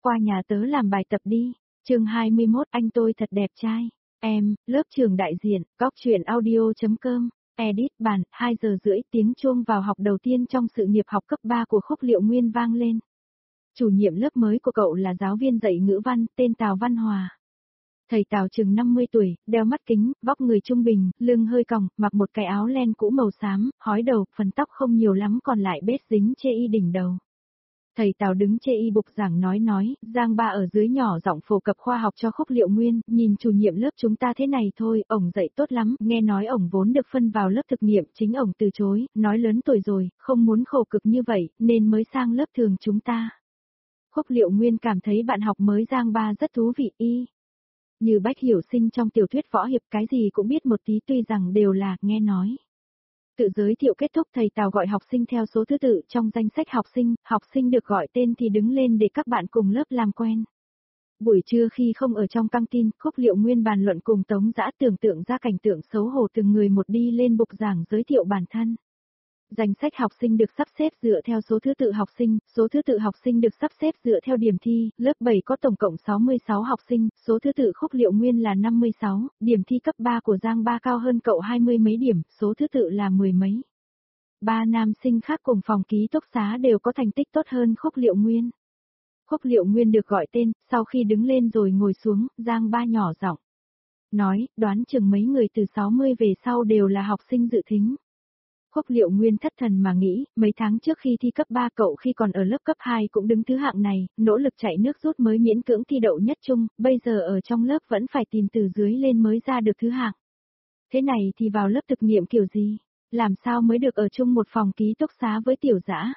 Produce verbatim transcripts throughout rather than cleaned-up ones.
qua nhà tớ làm bài tập đi. Chương hai mươi mốt anh tôi thật đẹp trai. Em, lớp trường đại diện, góc truyện audio.com, edit bản, hai giờ rưỡi tiếng chuông vào học đầu tiên trong sự nghiệp học cấp ba của Khúc Liệu Nguyên vang lên. Chủ nhiệm lớp mới của cậu là giáo viên dạy ngữ văn, tên Tào Văn Hòa. Thầy Tào chừng năm mươi tuổi, đeo mắt kính, vóc người trung bình, lưng hơi còng, mặc một cái áo len cũ màu xám, hói đầu, phần tóc không nhiều lắm còn lại bết dính chê y đỉnh đầu. Thầy Tào đứng chê y bục giảng nói nói, Giang Ba ở dưới nhỏ giọng phổ cập khoa học cho Khúc Liệu Nguyên, nhìn chủ nhiệm lớp chúng ta thế này thôi, ổng dạy tốt lắm, nghe nói ổng vốn được phân vào lớp thực nghiệm, chính ổng từ chối, nói lớn tuổi rồi, không muốn khổ cực như vậy, nên mới sang lớp thường chúng ta. Khúc Liệu Nguyên cảm thấy bạn học mới Giang Ba rất thú vị y. Như Bách Hiểu Sinh trong tiểu thuyết võ hiệp cái gì cũng biết một tí tuy rằng đều là nghe nói. Tự giới thiệu kết thúc thầy Tào gọi học sinh theo số thứ tự trong danh sách học sinh, học sinh được gọi tên thì đứng lên để các bạn cùng lớp làm quen. Buổi trưa khi không ở trong căng tin, Khúc Liệu Nguyên bàn luận cùng Tống Dã tưởng tượng ra cảnh tượng xấu hổ từng người một đi lên bục giảng giới thiệu bản thân. Danh sách học sinh được sắp xếp dựa theo số thứ tự học sinh, số thứ tự học sinh được sắp xếp dựa theo điểm thi, lớp bảy có tổng cộng sáu mươi sáu học sinh, số thứ tự Khúc Liệu Nguyên là năm mươi sáu, điểm thi cấp ba của Giang Ba cao hơn cậu hai mươi mấy điểm, số thứ tự là mười mấy. Ba nam sinh khác cùng phòng ký túc xá đều có thành tích tốt hơn Khúc Liệu Nguyên. Khúc Liệu Nguyên được gọi tên, sau khi đứng lên rồi ngồi xuống, Giang Ba nhỏ giọng nói, đoán chừng mấy người từ sáu mươi về sau đều là học sinh dự thính. Khúc Liệu Nguyên thất thần mà nghĩ, mấy tháng trước khi thi cấp ba cậu khi còn ở lớp cấp hai cũng đứng thứ hạng này, nỗ lực chạy nước rút mới miễn cưỡng thi đậu nhất trung, bây giờ ở trong lớp vẫn phải tìm từ dưới lên mới ra được thứ hạng. Thế này thì vào lớp thực nghiệm kiểu gì? Làm sao mới được ở chung một phòng ký túc xá với Tiểu Dã?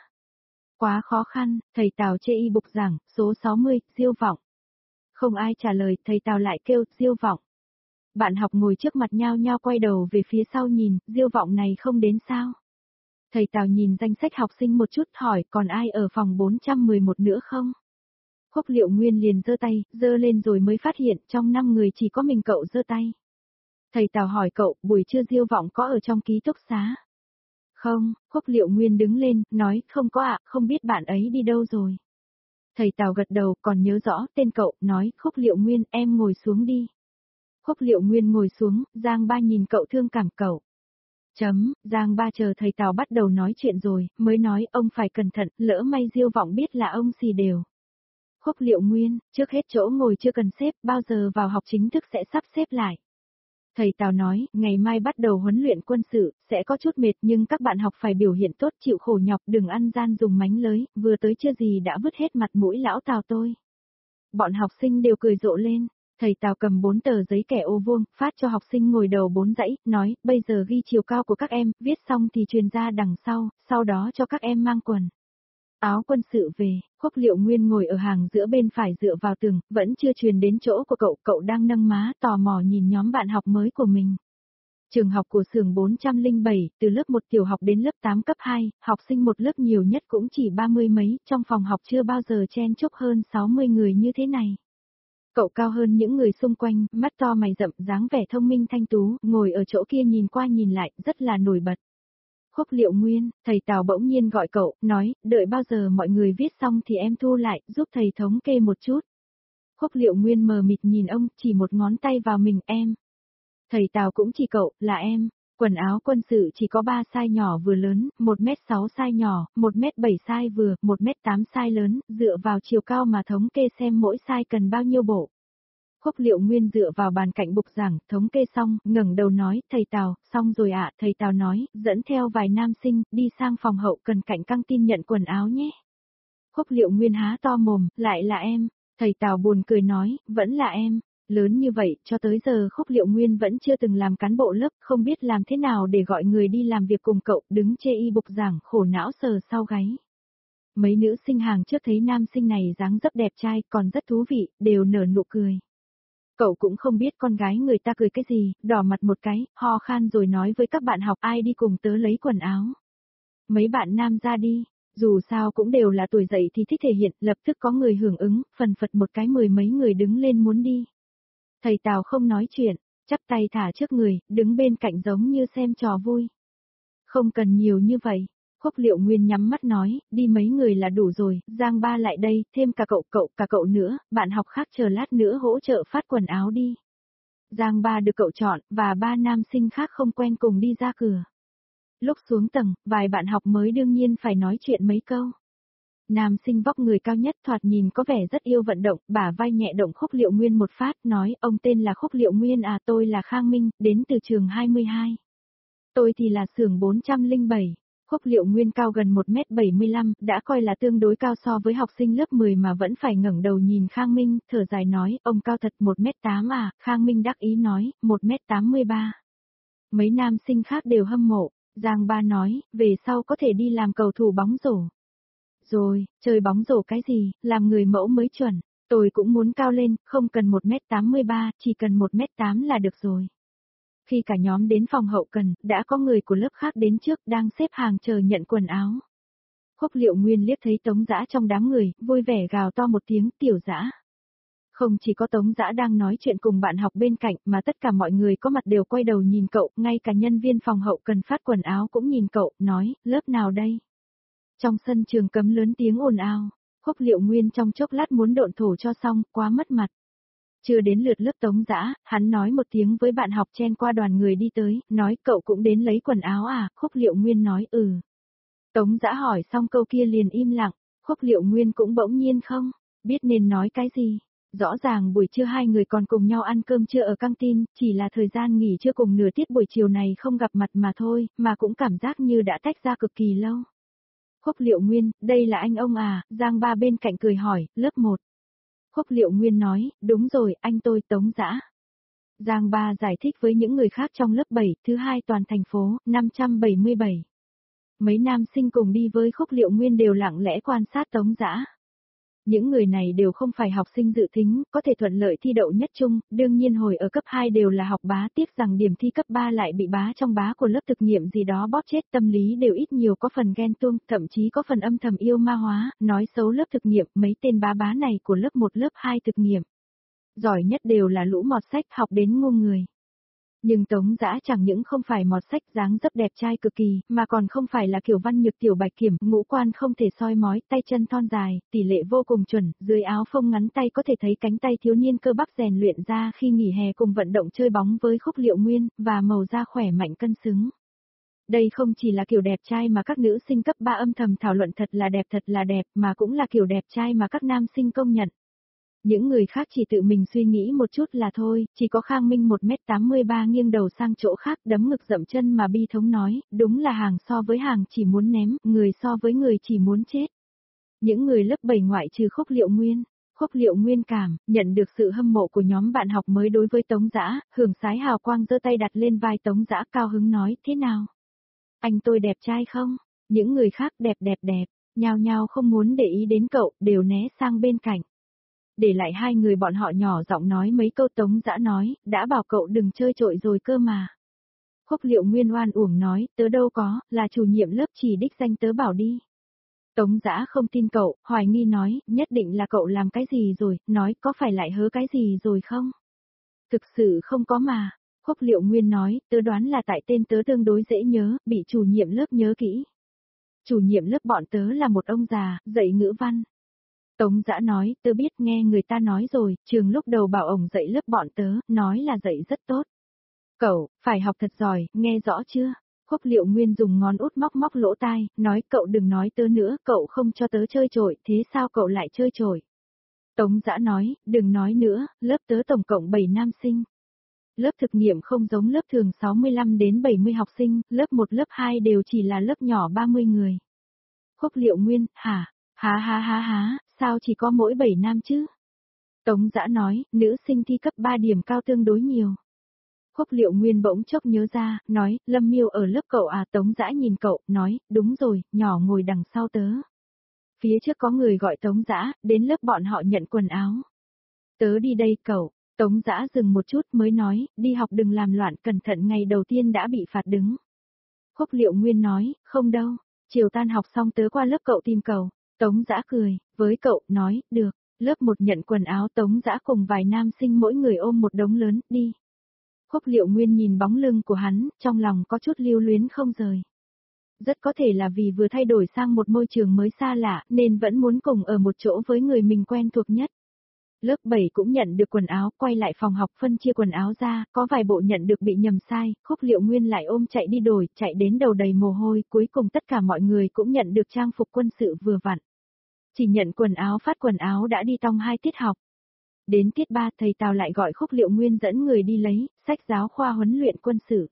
Quá khó khăn, thầy Tào chê y bục giảng, số sáu mươi, Diêu Vọng. Không ai trả lời, thầy Tào lại kêu, Diêu Vọng. Bạn học ngồi trước mặt nhao nhao quay đầu về phía sau nhìn, Diêu Vọng này không đến sao? Thầy Tào nhìn danh sách học sinh một chút hỏi còn ai ở phòng bốn trăm mười một nữa không? Khúc Liệu Nguyên liền giơ tay, giơ lên rồi mới phát hiện trong năm người chỉ có mình cậu giơ tay. Thầy Tào hỏi cậu, buổi trưa Diêu Vọng có ở trong ký túc xá? Không, Khúc Liệu Nguyên đứng lên, nói, không có ạ, không biết bạn ấy đi đâu rồi. Thầy Tào gật đầu, còn nhớ rõ tên cậu, nói, Khúc Liệu Nguyên, em ngồi xuống đi. Khúc Liệu Nguyên ngồi xuống, Giang Ba nhìn cậu thương cảm cậu. Chấm, Giang Ba chờ thầy Tào bắt đầu nói chuyện rồi, mới nói ông phải cẩn thận, lỡ may Diêu Vọng biết là ông xì đều. Khúc Liệu Nguyên, trước hết chỗ ngồi chưa cần xếp, bao giờ vào học chính thức sẽ sắp xếp lại. Thầy Tào nói, ngày mai bắt đầu huấn luyện quân sự, sẽ có chút mệt nhưng các bạn học phải biểu hiện tốt chịu khổ nhọc đừng ăn gian dùng mánh lới, vừa tới chưa gì đã vứt hết mặt mũi lão Tào tôi. Bọn học sinh đều cười rộ lên. Thầy Tào cầm bốn tờ giấy kẻ ô vuông, phát cho học sinh ngồi đầu bốn dãy, nói, bây giờ ghi chiều cao của các em, viết xong thì truyền ra đằng sau, sau đó cho các em mang quần áo quân sự về. Khúc Liệu Nguyên ngồi ở hàng giữa bên phải dựa vào tường, vẫn chưa truyền đến chỗ của cậu, cậu đang nâng má tò mò nhìn nhóm bạn học mới của mình. Trường học của xưởng bốn trăm lẻ bảy, từ lớp một tiểu học đến lớp tám cấp hai, học sinh một lớp nhiều nhất cũng chỉ ba mươi mấy, trong phòng học chưa bao giờ chen chúc hơn sáu mươi người như thế này. Cậu cao hơn những người xung quanh, mắt to mày rậm, dáng vẻ thông minh thanh tú, ngồi ở chỗ kia nhìn qua nhìn lại, rất là nổi bật. Khúc Liệu Nguyên, thầy Tào bỗng nhiên gọi cậu, nói, đợi bao giờ mọi người viết xong thì em thu lại, giúp thầy thống kê một chút. Khúc Liệu Nguyên mờ mịt nhìn ông, chỉ một ngón tay vào mình, em. Thầy Tào cũng chỉ cậu, là em. Quần áo quân sự chỉ có ba size nhỏ vừa lớn, một mét sáu size nhỏ, một mét bảy size vừa, một mét tám size lớn, dựa vào chiều cao mà thống kê xem mỗi size cần bao nhiêu bộ. Khúc Liệu Nguyên dựa vào bàn cạnh bục giảng, thống kê xong, ngẩng đầu nói, thầy Tào, xong rồi ạ, thầy Tào nói, dẫn theo vài nam sinh, đi sang phòng hậu cần cạnh căng tin nhận quần áo nhé. Khúc Liệu Nguyên há to mồm, lại là em, thầy Tào buồn cười nói, vẫn là em. Lớn như vậy, cho tới giờ Khúc Liệu Nguyên vẫn chưa từng làm cán bộ lớp, không biết làm thế nào để gọi người đi làm việc cùng cậu, đứng chê y bục giảng, khổ não sờ sau gáy. Mấy nữ sinh hàng trước thấy nam sinh này dáng dấp đẹp trai, còn rất thú vị, đều nở nụ cười. Cậu cũng không biết con gái người ta cười cái gì, đỏ mặt một cái, ho khan rồi nói với các bạn học ai đi cùng tớ lấy quần áo. Mấy bạn nam ra đi, dù sao cũng đều là tuổi dậy thì thích thể hiện, lập tức có người hưởng ứng, phần phật một cái mười mấy người đứng lên muốn đi. Thầy Tào không nói chuyện, chắp tay thả trước người, đứng bên cạnh giống như xem trò vui. Không cần nhiều như vậy, Khúc Liệu Nguyên nhắm mắt nói, đi mấy người là đủ rồi, Giang Ba lại đây, thêm cả cậu cậu, cả cậu nữa, bạn học khác chờ lát nữa hỗ trợ phát quần áo đi. Giang Ba được cậu chọn, và ba nam sinh khác không quen cùng đi ra cửa. Lúc xuống tầng, vài bạn học mới đương nhiên phải nói chuyện mấy câu. Nam sinh vóc người cao nhất thoạt nhìn có vẻ rất yêu vận động, bả vai nhẹ động Khúc Liệu Nguyên một phát, nói, ông tên là Khúc Liệu Nguyên à, tôi là Khang Minh, đến từ trường hai mươi hai. Tôi thì là xưởng bốn trăm lẻ bảy. Khúc Liệu Nguyên cao gần một mét bảy mươi lăm, đã coi là tương đối cao so với học sinh lớp mười mà vẫn phải ngẩng đầu nhìn Khang Minh, thở dài nói, ông cao thật một mét tám à, Khang Minh đắc ý nói, một mét tám mươi ba. Mấy nam sinh khác đều hâm mộ, Giang Ba nói, về sau có thể đi làm cầu thủ bóng rổ. Rồi, chơi bóng rổ cái gì, làm người mẫu mới chuẩn, tôi cũng muốn cao lên, không cần một mét tám mươi ba, chỉ cần một mét tám là được rồi. Khi cả nhóm đến phòng hậu cần, đã có người của lớp khác đến trước đang xếp hàng chờ nhận quần áo. Khúc Liệu Nguyên liếc thấy Tống Dã trong đám người, vui vẻ gào to một tiếng, tiểu Dã. Không chỉ có Tống Dã đang nói chuyện cùng bạn học bên cạnh mà tất cả mọi người có mặt đều quay đầu nhìn cậu, ngay cả nhân viên phòng hậu cần phát quần áo cũng nhìn cậu, nói, lớp nào đây? Trong sân trường cấm lớn tiếng ồn ào, Khúc Liệu Nguyên trong chốc lát muốn độn thổ cho xong, quá mất mặt. Chưa đến lượt lớp Tống Dã, hắn nói một tiếng với bạn học chen qua đoàn người đi tới, nói cậu cũng đến lấy quần áo à, Khúc Liệu Nguyên nói ừ. Tống Dã hỏi xong câu kia liền im lặng, Khúc Liệu Nguyên cũng bỗng nhiên không biết nên nói cái gì. Rõ ràng buổi trưa hai người còn cùng nhau ăn cơm trưa ở căng tin, chỉ là thời gian nghỉ trưa cùng nửa tiết buổi chiều này không gặp mặt mà thôi, mà cũng cảm giác như đã tách ra cực kỳ lâu. Khúc Liệu Nguyên, đây là anh ông à, Giang Ba bên cạnh cười hỏi, lớp một. Khúc Liệu Nguyên nói, đúng rồi, anh tôi Tống Dã. Giang Ba giải thích với những người khác trong lớp bảy, thứ hai toàn thành phố, năm trăm bảy mươi bảy. Mấy nam sinh cùng đi với Khúc Liệu Nguyên đều lặng lẽ quan sát Tống Dã. Những người này đều không phải học sinh dự tính, có thể thuận lợi thi đậu nhất trung, đương nhiên hồi ở cấp hai đều là học bá, tiếc rằng điểm thi cấp ba lại bị bá trong bá của lớp thực nghiệm gì đó bóp chết, tâm lý đều ít nhiều có phần ghen tuông, thậm chí có phần âm thầm yêu ma hóa, nói xấu lớp thực nghiệm, mấy tên bá bá này của lớp một lớp hai thực nghiệm. Giỏi nhất đều là lũ mọt sách học đến ngu người. Nhưng Tống Dã chẳng những không phải mọt sách dáng dấp đẹp trai cực kỳ, mà còn không phải là kiểu văn nhược tiểu bạch kiểm, ngũ quan không thể soi mói, tay chân thon dài, tỷ lệ vô cùng chuẩn, dưới áo phông ngắn tay có thể thấy cánh tay thiếu niên cơ bắp rèn luyện ra khi nghỉ hè cùng vận động chơi bóng với Khúc Liệu Nguyên, và màu da khỏe mạnh cân xứng. Đây không chỉ là kiểu đẹp trai mà các nữ sinh cấp ba âm thầm thảo luận thật là đẹp thật là đẹp, mà cũng là kiểu đẹp trai mà các nam sinh công nhận. Những người khác chỉ tự mình suy nghĩ một chút là thôi, chỉ có Khang Minh một mét tám mươi ba nghiêng đầu sang chỗ khác đấm ngực dậm chân mà bi thống nói, đúng là hàng so với hàng chỉ muốn ném, người so với người chỉ muốn chết. Những người lớp bảy ngoại trừ Khúc Liệu Nguyên, Khúc Liệu Nguyên cảm, nhận được sự hâm mộ của nhóm bạn học mới đối với Tống Dã, hưởng sái hào quang giơ tay đặt lên vai Tống Dã cao hứng nói, thế nào? Anh tôi đẹp trai không? Những người khác đẹp đẹp đẹp, nhao nhao không muốn để ý đến cậu, đều né sang bên cạnh. Để lại hai người bọn họ nhỏ giọng nói mấy câu. Tống Dã nói, đã bảo cậu đừng chơi trội rồi cơ mà. Khúc Liệu Nguyên oan uổng nói, tớ đâu có, là chủ nhiệm lớp chỉ đích danh tớ bảo đi. Tống Dã không tin cậu, hoài nghi nói, nhất định là cậu làm cái gì rồi, nói có phải lại hớ cái gì rồi không? Thực sự không có mà. Khúc Liệu Nguyên nói, tớ đoán là tại tên tớ tương đối dễ nhớ, bị chủ nhiệm lớp nhớ kỹ. Chủ nhiệm lớp bọn tớ là một ông già, dạy ngữ văn. Tống Dã nói, tớ biết, nghe người ta nói rồi, trường lúc đầu bảo ổng dạy lớp bọn tớ, nói là dạy rất tốt. Cậu, phải học thật giỏi, nghe rõ chưa? Khúc Liệu Nguyên dùng ngón út móc móc lỗ tai, nói cậu đừng nói tớ nữa, cậu không cho tớ chơi trội, thế sao cậu lại chơi trội? Tống Dã nói, đừng nói nữa, lớp tớ tổng cộng bảy nam sinh. Lớp thực nghiệm không giống lớp thường sáu mươi lăm đến bảy mươi học sinh, lớp một lớp hai đều chỉ là lớp nhỏ ba mươi người. Khúc Liệu Nguyên, hả? Há há há há, sao chỉ có mỗi bảy nam chứ? Tống Dã nói, nữ sinh thi cấp ba điểm cao tương đối nhiều. Khúc Liệu Nguyên bỗng chốc nhớ ra, nói, Lâm Miêu ở lớp cậu à? Tống Dã nhìn cậu, nói, đúng rồi, nhỏ ngồi đằng sau tớ. Phía trước có người gọi Tống Dã, đến lớp bọn họ nhận quần áo. Tớ đi đây cậu. Tống Dã dừng một chút mới nói, đi học đừng làm loạn, cẩn thận ngày đầu tiên đã bị phạt đứng. Khúc Liệu Nguyên nói, không đâu, chiều tan học xong tớ qua lớp cậu tìm cậu. Tống Dã cười, với cậu, nói, được. Lớp một nhận quần áo. Tống Dã cùng vài nam sinh mỗi người ôm một đống lớn, đi. Khúc Liệu Nguyên nhìn bóng lưng của hắn, trong lòng có chút lưu luyến không rời. Rất có thể là vì vừa thay đổi sang một môi trường mới xa lạ, nên vẫn muốn cùng ở một chỗ với người mình quen thuộc nhất. Lớp bảy cũng nhận được quần áo, quay lại phòng học phân chia quần áo ra, có vài bộ nhận được bị nhầm sai, Khúc Liệu Nguyên lại ôm chạy đi đổi, chạy đến đầu đầy mồ hôi, cuối cùng tất cả mọi người cũng nhận được trang phục quân sự vừa vặn. Chỉ nhận quần áo phát quần áo đã đi tong hai tiết học. Đến tiết ba thầy Tào lại gọi Khúc Liệu Nguyên dẫn người đi lấy, sách giáo khoa huấn luyện quân sự.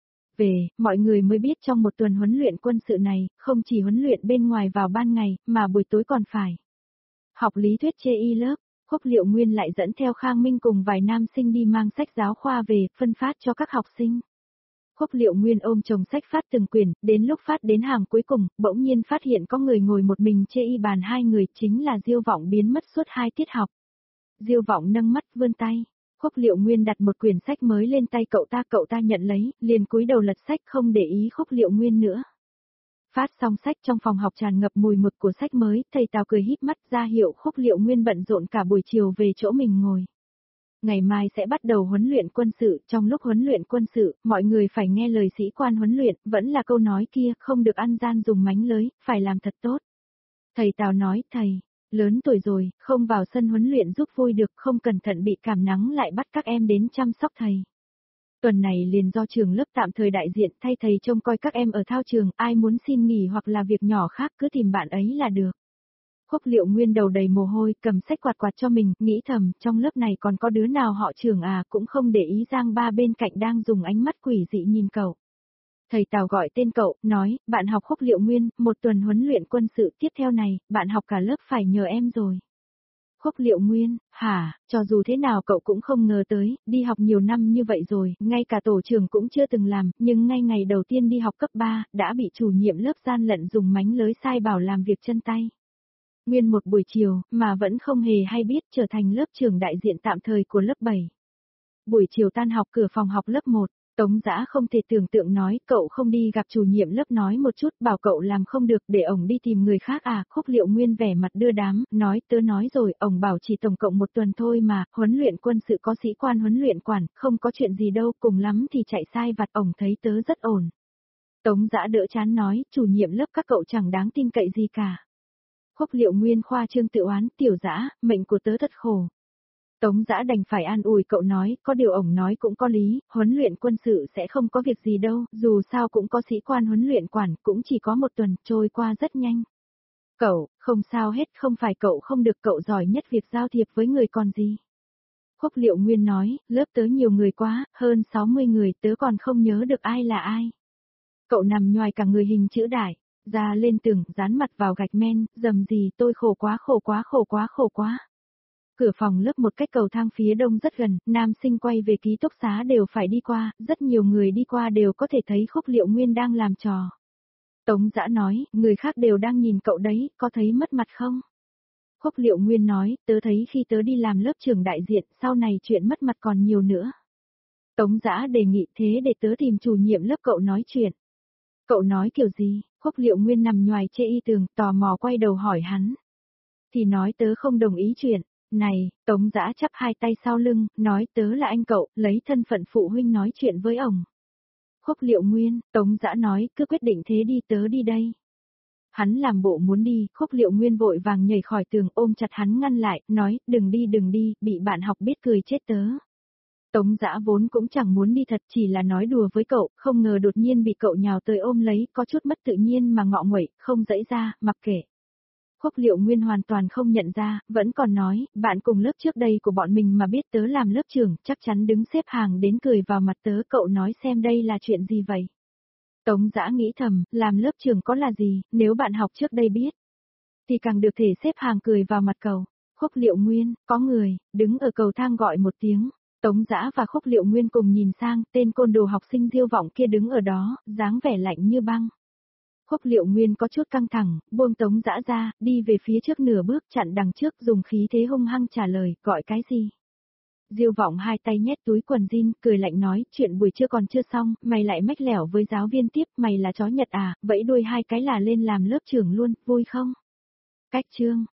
Về, mọi người mới biết trong một tuần huấn luyện quân sự này, không chỉ huấn luyện bên ngoài vào ban ngày, mà buổi tối còn phải học lý thuyết chê y lớp. Khúc Liệu Nguyên lại dẫn theo Khang Minh cùng vài nam sinh đi mang sách giáo khoa về, phân phát cho các học sinh. Khúc Liệu Nguyên ôm chồng sách phát từng quyển, đến lúc phát đến hàng cuối cùng, bỗng nhiên phát hiện có người ngồi một mình chê y bàn hai người, chính là Diêu Vọng biến mất suốt hai tiết học. Diêu Vọng nâng mắt vươn tay, Khúc Liệu Nguyên đặt một quyển sách mới lên tay cậu ta, cậu ta nhận lấy, liền cúi đầu lật sách không để ý Khúc Liệu Nguyên nữa. Phát xong sách trong phòng học tràn ngập mùi mực của sách mới, thầy Tào cười híp mắt ra hiệu Khúc Liệu Nguyên bận rộn cả buổi chiều về chỗ mình ngồi. Ngày mai sẽ bắt đầu huấn luyện quân sự, trong lúc huấn luyện quân sự, mọi người phải nghe lời sĩ quan huấn luyện, vẫn là câu nói kia, không được ăn gian dùng mánh lới, phải làm thật tốt. Thầy Tào nói, thầy, lớn tuổi rồi, không vào sân huấn luyện giúp vui được, không cẩn thận bị cảm nắng lại bắt các em đến chăm sóc thầy. Tuần này liền do trường lớp tạm thời đại diện thay thầy trông coi các em ở thao trường, ai muốn xin nghỉ hoặc là việc nhỏ khác cứ tìm bạn ấy là được. Khúc Liệu Nguyên đầu đầy mồ hôi, cầm sách quạt quạt cho mình, nghĩ thầm, trong lớp này còn có đứa nào họ Trường à, cũng không để ý Giang Ba bên cạnh đang dùng ánh mắt quỷ dị nhìn cậu. Thầy Tào gọi tên cậu, nói, bạn học Khúc Liệu Nguyên, một tuần huấn luyện quân sự tiếp theo này, bạn học cả lớp phải nhờ em rồi. Khúc Liệu Nguyên, hả, cho dù thế nào cậu cũng không ngờ tới, đi học nhiều năm như vậy rồi, ngay cả tổ trưởng cũng chưa từng làm, nhưng ngay ngày đầu tiên đi học cấp ba, đã bị chủ nhiệm lớp gian lận dùng mánh lới sai bảo làm việc chân tay. Nguyên một buổi chiều, mà vẫn không hề hay biết trở thành lớp trưởng đại diện tạm thời của lớp bảy. Buổi chiều tan học cửa phòng học lớp một, Tống Dã không thể tưởng tượng nói, cậu không đi gặp chủ nhiệm lớp nói một chút, bảo cậu làm không được để ổng đi tìm người khác à, Khúc Liệu Nguyên vẻ mặt đưa đám, nói tớ nói rồi, ổng bảo chỉ tổng cộng một tuần thôi mà, huấn luyện quân sự có sĩ quan huấn luyện quản, không có chuyện gì đâu, cùng lắm thì chạy sai vặt, ổng thấy tớ rất ổn. Tống Dã đỡ chán nói, chủ nhiệm lớp các cậu chẳng đáng tin cậy gì cả. Khúc Liệu Nguyên khoa trương tự oán, Tiểu Dã, mệnh của tớ thật khổ. Tống Dã đành phải an ủi cậu nói, có điều ổng nói cũng có lý, huấn luyện quân sự sẽ không có việc gì đâu, dù sao cũng có sĩ quan huấn luyện quản, cũng chỉ có một tuần, trôi qua rất nhanh. Cậu, không sao hết, không phải cậu không được, cậu giỏi nhất việc giao thiệp với người còn gì. Khúc Liệu Nguyên nói, lớp tớ nhiều người quá, hơn sáu mươi người, tớ còn không nhớ được ai là ai. Cậu nằm nhoài cả người hình chữ đại, ra lên tường, dán mặt vào gạch men, dầm gì, tôi khổ quá khổ quá khổ quá khổ quá. Cửa phòng lớp một cách cầu thang phía đông rất gần, nam sinh quay về ký túc xá đều phải đi qua, rất nhiều người đi qua đều có thể thấy Khúc Liệu Nguyên đang làm trò. Tống Dã nói, người khác đều đang nhìn cậu đấy, có thấy mất mặt không? Khúc Liệu Nguyên nói, tớ thấy khi tớ đi làm lớp trưởng đại diện, sau này chuyện mất mặt còn nhiều nữa. Tống Dã đề nghị thế để tớ tìm chủ nhiệm lớp cậu nói chuyện. Cậu nói kiểu gì? Khúc Liệu Nguyên nằm nhoài chê y tường, tò mò quay đầu hỏi hắn. Thì nói tớ không đồng ý chuyện. Này, Tống Dã chắp hai tay sau lưng, nói tớ là anh cậu, lấy thân phận phụ huynh nói chuyện với ổng. Khúc Liệu Nguyên, Tống Dã nói, cứ quyết định thế đi, tớ đi đây. Hắn làm bộ muốn đi, Khúc Liệu Nguyên vội vàng nhảy khỏi tường ôm chặt hắn ngăn lại, nói, đừng đi đừng đi, bị bạn học biết cười chết tớ. Tống Dã vốn cũng chẳng muốn đi thật, chỉ là nói đùa với cậu, không ngờ đột nhiên bị cậu nhào tới ôm lấy, có chút mất tự nhiên mà ngọ nguậy, không dãy ra, mặc kệ. Khúc Liệu Nguyên hoàn toàn không nhận ra, vẫn còn nói, bạn cùng lớp trước đây của bọn mình mà biết tớ làm lớp trưởng, chắc chắn đứng xếp hàng đến cười vào mặt tớ, cậu nói xem đây là chuyện gì vậy. Tống Dã nghĩ thầm, làm lớp trưởng có là gì, nếu bạn học trước đây biết, thì càng được thể xếp hàng cười vào mặt cậu. Khúc Liệu Nguyên, có người, đứng ở cầu thang gọi một tiếng. Tống Dã và Khúc Liệu Nguyên cùng nhìn sang, tên côn đồ học sinh Diêu Vọng kia đứng ở đó, dáng vẻ lạnh như băng. Khúc Liệu Nguyên có chút căng thẳng, buông Tống Dã ra, đi về phía trước nửa bước chặn đằng trước dùng khí thế hung hăng trả lời, gọi cái gì? Diêu Vọng hai tay nhét túi quần jean, cười lạnh nói, chuyện buổi trưa còn chưa xong, mày lại mách lẻo với giáo viên tiếp, mày là chó Nhật à, vẫy đuôi hai cái là lên làm lớp trưởng luôn, vui không? Cách chương.